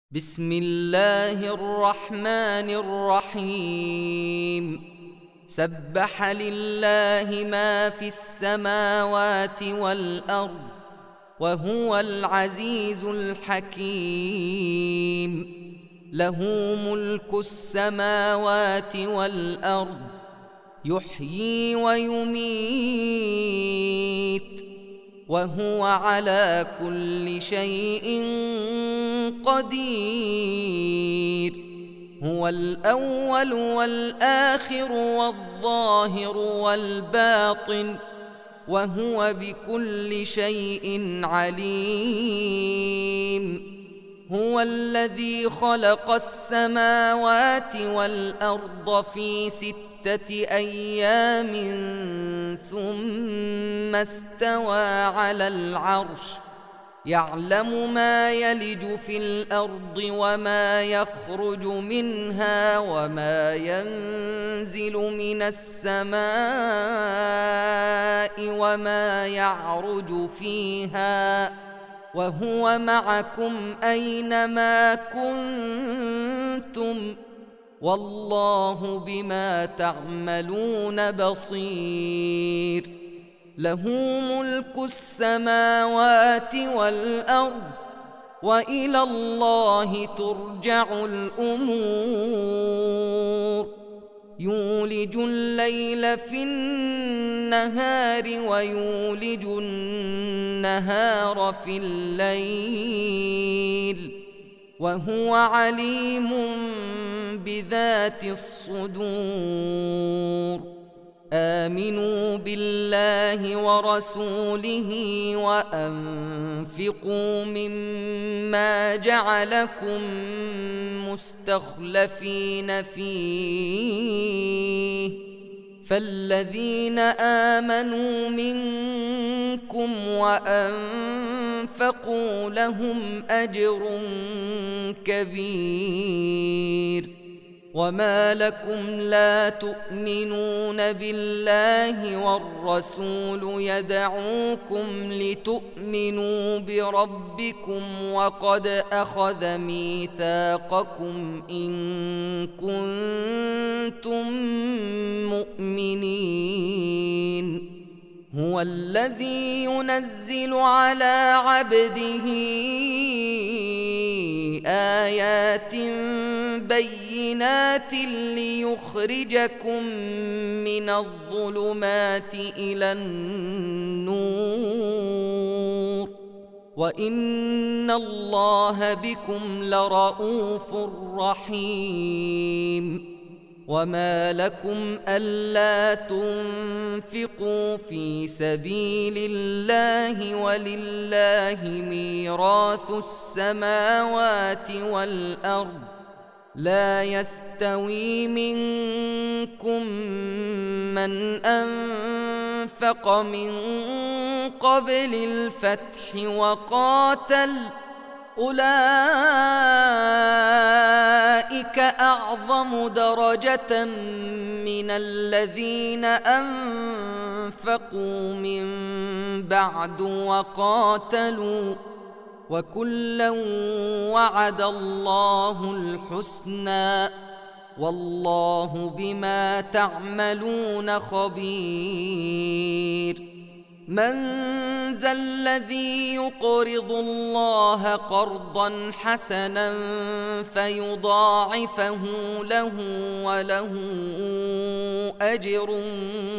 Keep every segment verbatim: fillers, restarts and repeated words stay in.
بسم الله الرحمن الرحيم. سبح لله ما في السماوات والأرض وهو العزيز الحكيم. له ملك السماوات والأرض يحيي ويميت وهو على كل شيء قدير. هو الأول والآخر والظاهر والباطن وهو بكل شيء عليم. هو الذي خلق السماوات والأرض في ستة أيام ثم استوى على العرش يعلم ما يلج في الأرض وما يخرج منها وما ينزل من السماء وما يعرج فيها وهو معكم أينما كنتم والله بما تعملون بصير. له ملك السماوات والأرض وإلى الله ترجع الأمور. يولج الليل في النهار ويولج النهار في الليل وهو عليم بذات الصدور. آمنوا بالله ورسوله وأنفقوا مما جعلكم مستخلفين فيه فالذين آمنوا منكم وأنفقوا لهم أجر كبير. وما لكم لا تؤمنون بالله والرسول يدعوكم لتؤمنوا بربكم وقد أخذ ميثاقكم إن كنتم مؤمنين. هو الذي ينزل على عبده آيات بينات ليخرجكم من الظلمات إلى النور وإن الله بكم لرءوف رحيم. وما لكم ألا تنفقوا في سبيل الله ولله ميراث السماوات والأرض لا يستوي منكم من أنفق من قبل الفتح وقاتل أولئك أعظم درجة من الذين أنفقوا من بعد وقاتلوا وكلا وعد الله الحسنى والله بما تعملون خبير. من ذا الذي يقرض الله قرضا حسنا فيضاعفه له وله أجر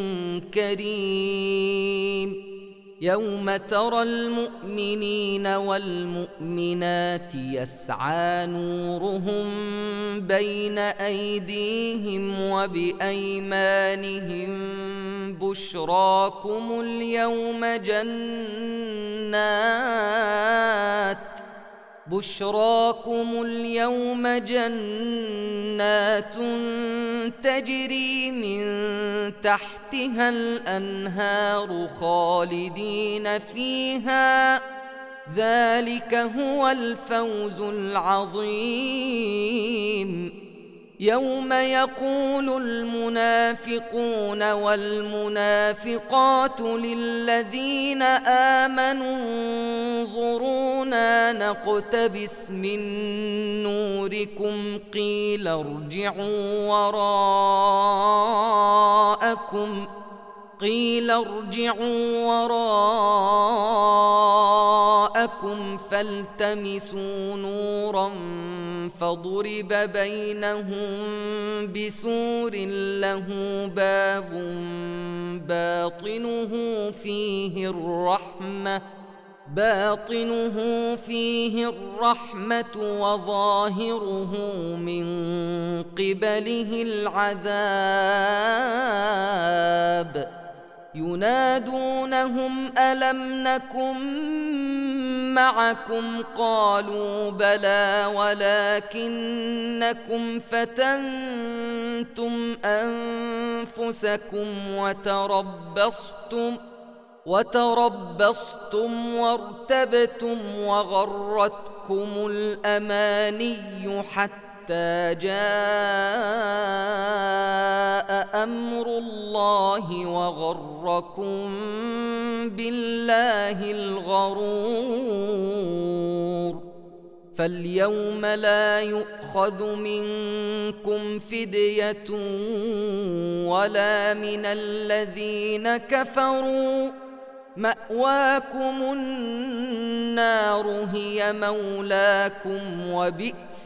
كريم. يوم ترى المؤمنين والمؤمنات يسعى نورهم بين أيديهم وبأيمانهم بشراكم اليوم جنات بشراكم اليوم جنات تجري من تحتها الأنهار خالدين فيها ذلك هو الفوز العظيم. يوم يقول المنافقون والمنافقات للذين آمنوا انظرونا نقتبس من ظهوركم قيل ارجعوا وراءكم قيل ارجعوا وراءكم فالتمسوا نورا فضرب بينهم بسور له باب باطنه فيه الرحمة باطنه فيه الرحمة وظاهره من قبله العذاب ينادونهم ألم نكن معكم قالوا بلى ولكنكم فتنتم أنفسكم وتربصتم وتربصتم وارتبتم وغرتكم الأماني حتى جاء أمر الله وغركم بالله الغرور فاليوم لا يؤخذ منكم فدية ولا من الذين كفروا مأواكم النار هي مولاكم وبئس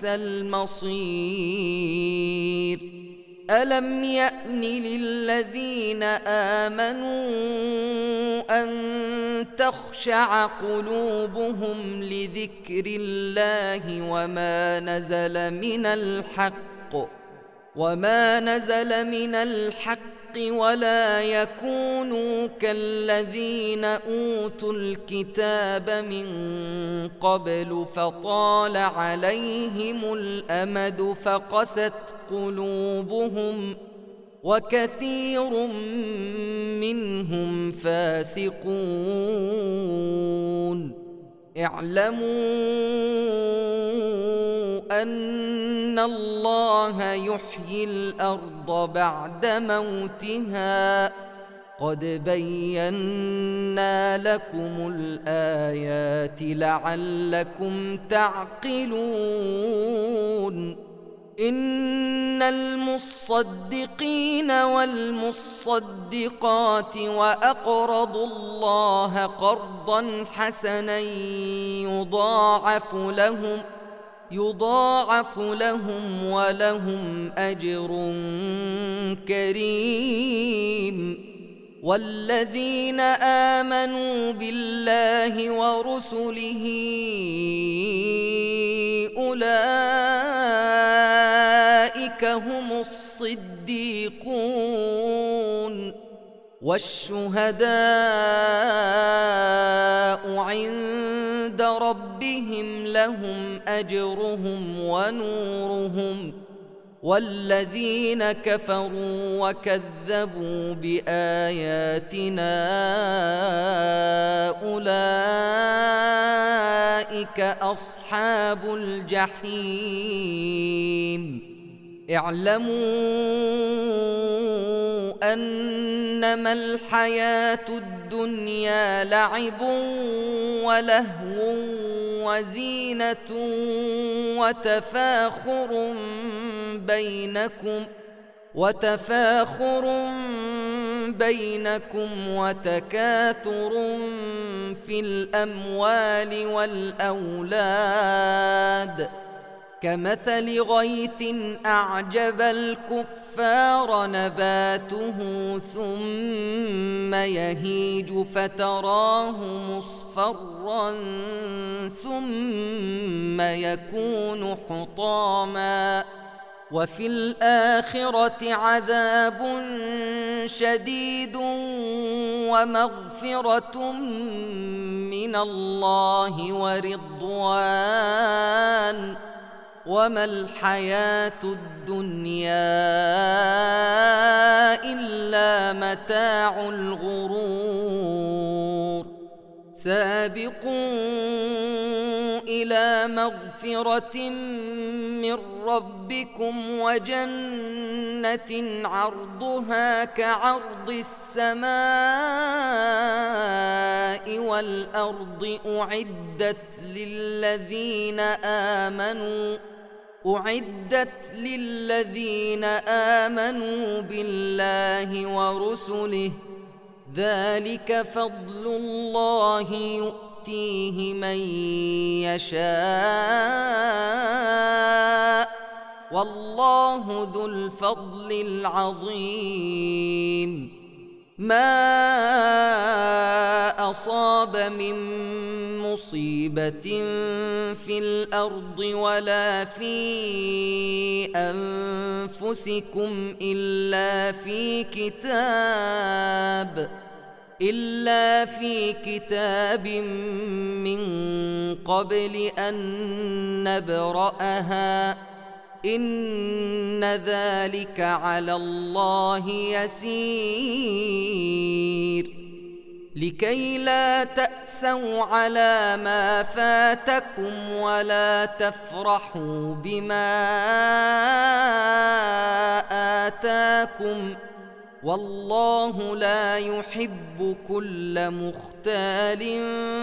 المصير ألم يأن للذين آمنوا أن تخشع قلوبهم لذكر الله وما نزل من الحق وما نزل من الحق ولا يكونوا كالذين أوتوا الكتاب من قبل فطال عليهم الأمد فقست قلوبهم وكثير منهم فاسقون اعلموا أن الله يحيي الأرض بعد موتها قد بينا لكم الآيات لعلكم تعقلون إن المصدقين والمصدقات وأقرضوا الله قرضا حسنا يضاعف لهم يضاعف لهم ولهم أجر كريم والذين آمنوا بالله ورسله أولئك هم الصديقون والشهداء عند ربهم لهم أجرهم ونورهم والذين كفروا وكذبوا بآياتنا أولئك أصحاب الجحيم اعلموا أنما الحياة الدنيا لعب ولهو وزينة وتفاخر بينكم وتفاخر بينكم وتكاثر في الأموال والأولاد كمثل غيث أعجب الكفار نباته ثم يهيج فتراه مصفرا ثم يكون حطاما وفي الآخرة عذاب شديد ومغفرة من الله ورضوان وما الحياة الدنيا إلا متاع الغرور سابقوا إلى مغفرة من ربكم وجنة عرضها كعرض السماء والأرض أعدت للذين آمنوا أعدت للذين آمنوا بالله ورسله ذلك فضل الله يؤتيه من يشاء والله ذو الفضل العظيم. ما أصاب من مصيبة في الأرض ولا في أنفسكم إلا في كتاب إلا في كتاب من قبل أن نبرأها إن ذلك على الله يسير. لكي لا تأسوا على ما فاتكم ولا تفرحوا بما آتاكم والله لا يحب كل مختال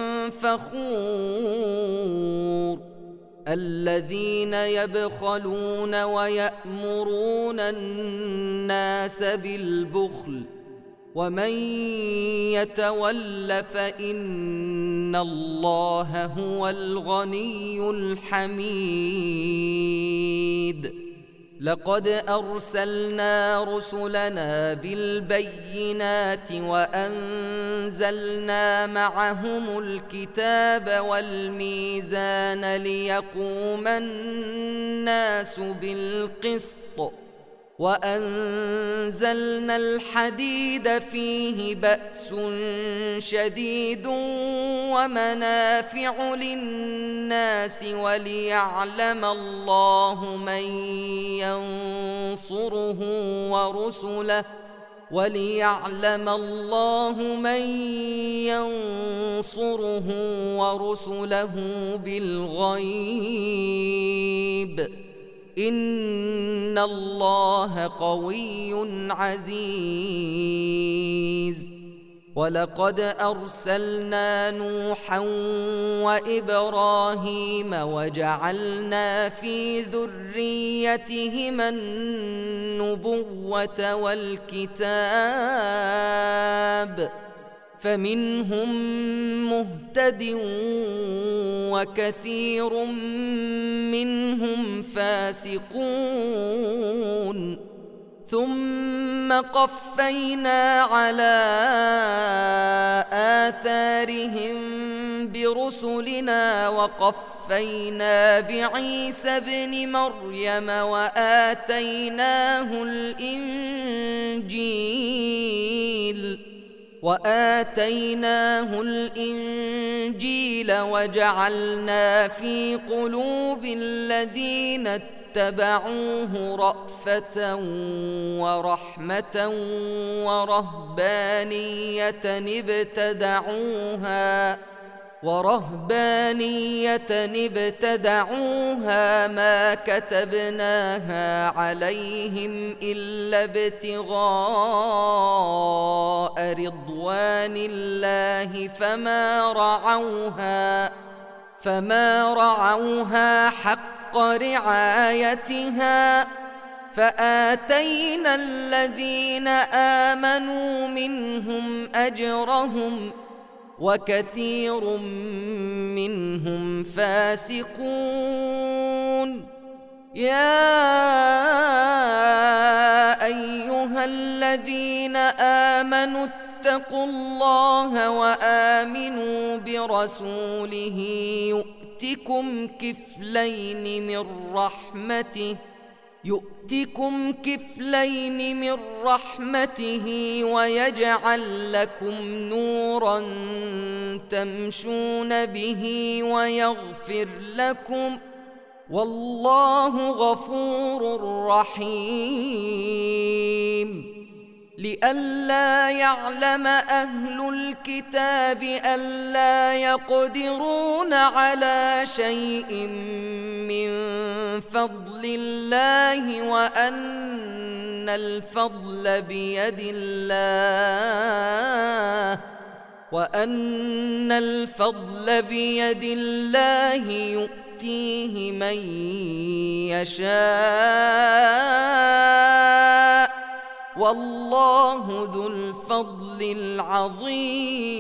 فخور. الذين يبخلون ويأمرون الناس بالبخل ومن يتول فإن الله هو الغني الحميد. لقد أرسلنا رسلنا بالبينات وأنزلنا معهم الكتاب والميزان ليقوم الناس بالقسط وأنزلنا الحديد فيه بأس شديد ومنافع للناس وليعلم الله من ينصره ورسله وليعلم الله من ينصره ورسله بالغيب إن الله قوي عزيز. ولقد أرسلنا نوحا وإبراهيم وجعلنا في ذريتهما النبوة والكتاب فمنهم مهتد وكثير منهم فاسقون. ثم قفينا على آثارهم برسلنا وقفينا بعيسى ابن مريم وآتيناه الإنجيل وآتيناه الإنجيل وجعلنا في قلوب الذين اتبعوه رأفة ورحمة ورهبانية ابتدعوها ورهبانية ابتدعوها ما كتبناها عليهم إلا ابتغاء رضوان الله فما رعوها فما رعوها حق رعايتها فآتينا الذين آمنوا منهم أجرهم وكثير منهم فاسقون. يا أيها الذين آمنوا اتقوا الله وآمنوا برسوله يؤتكم كفلين من رحمته يؤتكم كفلين من رحمته ويجعل لكم نورا تمشون به ويغفر لكم والله غفور رحيم. لئلا يعلم أهل الكتاب ألا يقدرون على شيء من فضل الله وأن الفضل بيد الله وأن الفضل بيد الله يؤتيه يؤتيه من يشاء والله ذو الفضل العظيم.